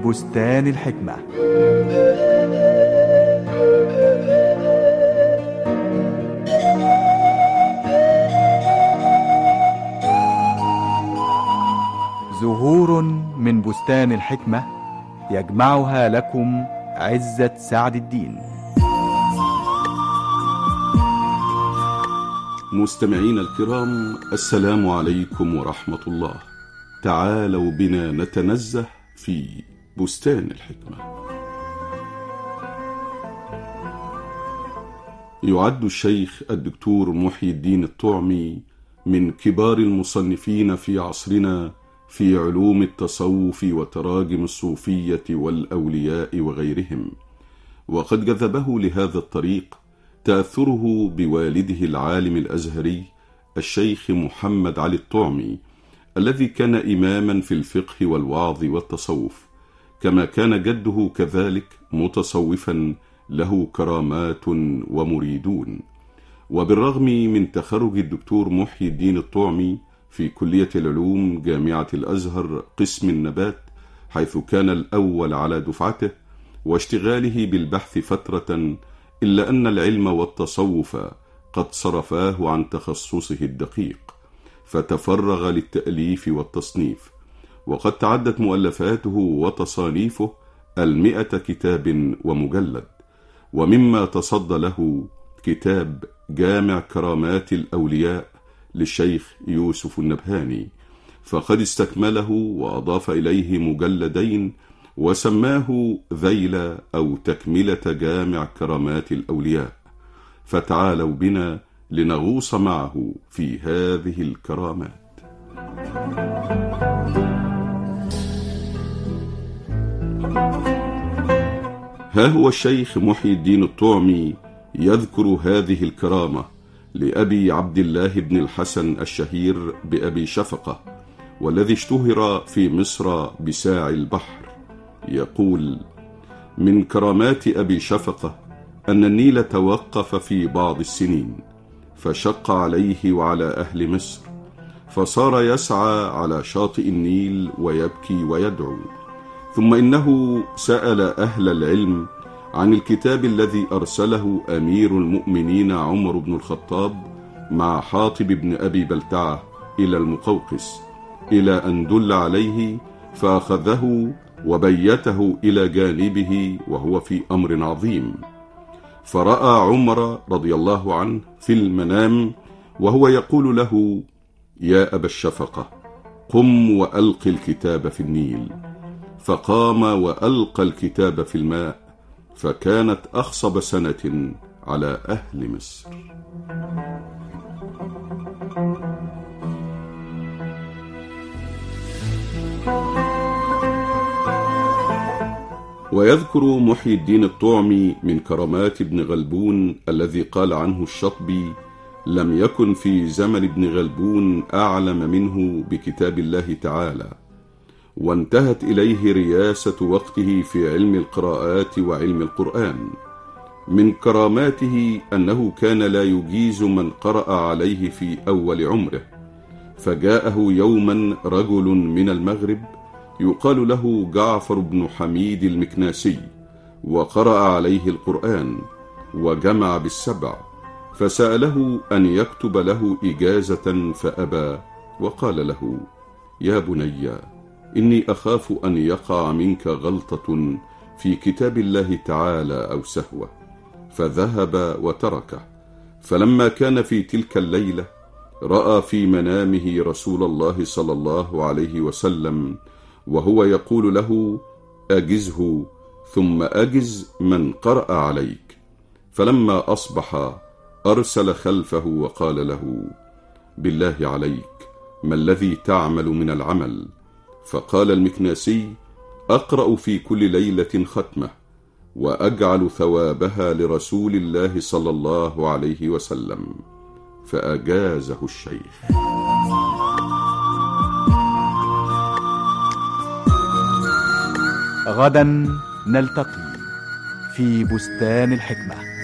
بستان الحكمة. زهور من بستان الحكمة يجمعها لكم عزة سعد الدين. مستمعين الكرام، السلام عليكم ورحمة الله. تعالوا بنا نتنزه في بستان الحكمة. يعد الشيخ الدكتور محي الدين الطعمي من كبار المصنفين في عصرنا في علوم التصوف وتراجم الصوفية والأولياء وغيرهم، وقد جذبه لهذا الطريق تأثره بوالده العالم الأزهري الشيخ محمد علي الطعمي، الذي كان إماما في الفقه والوعظ والتصوف، كما كان جده كذلك متصوفا له كرامات ومريدون. وبالرغم من تخرج الدكتور محي الدين الطعمي في كلية العلوم جامعة الأزهر قسم النبات، حيث كان الأول على دفعته، واشتغاله بالبحث فترة، إلا أن العلم والتصوف قد صرفاه عن تخصصه الدقيق، فتفرغ للتأليف والتصنيف، وقد تعدت مؤلفاته وتصانيفه 100 كتاب ومجلد. ومما تصدى له كتاب جامع كرامات الأولياء للشيخ يوسف النبهاني، فقد استكمله وأضاف إليه مجلدين وسماه ذيل أو تكملة جامع كرامات الأولياء. فتعالوا بنا لنغوص معه في هذه الكرامات. ها هو الشيخ محي الدين الطعمي يذكر هذه الكرامة لأبي عبد الله بن الحسن الشهير بأبي شفقة، والذي اشتهر في مصر بساعي البحر. يقول: من كرامات أبي شفقة أن النيل توقف في بعض السنين، فشق عليه وعلى أهل مصر، فصار يسعى على شاطئ النيل ويبكي ويدعو. ثم إنه سأل أهل العلم عن الكتاب الذي أرسله أمير المؤمنين عمر بن الخطاب مع حاطب بن أبي بلتعة إلى المقوقس، إلى أن دل عليه فأخذه وبيته إلى جانبه وهو في أمر عظيم. فرأى عمر رضي الله عنه في المنام وهو يقول له: يا أبا الشفقة، قم وألق الكتاب في النيل. فقام وألقى الكتاب في الماء، فكانت أخصب سنة على أهل مصر. ويذكر محي الدين الطعمي من كرامات ابن غلبون الذي قال عنه الشطبي: لم يكن في زمن ابن غلبون أعلم منه بكتاب الله تعالى، وانتهت إليه رياسة وقته في علم القراءات وعلم القرآن. من كراماته أنه كان لا يجيز من قرأ عليه في أول عمره، فجاءه يوما رجل من المغرب يقال له جعفر بن حميد المكناسي، وقرأ عليه القرآن وجمع بالسبع، فسأله أن يكتب له إجازة فأبى، وقال له: يا بني، إني أخاف أن يقع منك غلطة في كتاب الله تعالى أو سهوة، فذهب وتركه. فلما كان في تلك الليلة رأى في منامه رسول الله صلى الله عليه وسلم وهو يقول له: أجزه ثم أجز من قرأ عليك. فلما أصبح أرسل خلفه وقال له: بالله عليك، ما الذي تعمل من العمل؟ فقال المكناسي: أقرأ في كل ليلة ختمة، وأجعل ثوابها لرسول الله صلى الله عليه وسلم. فأجازه الشيخ. غدا نلتقي في بستان الحكمة.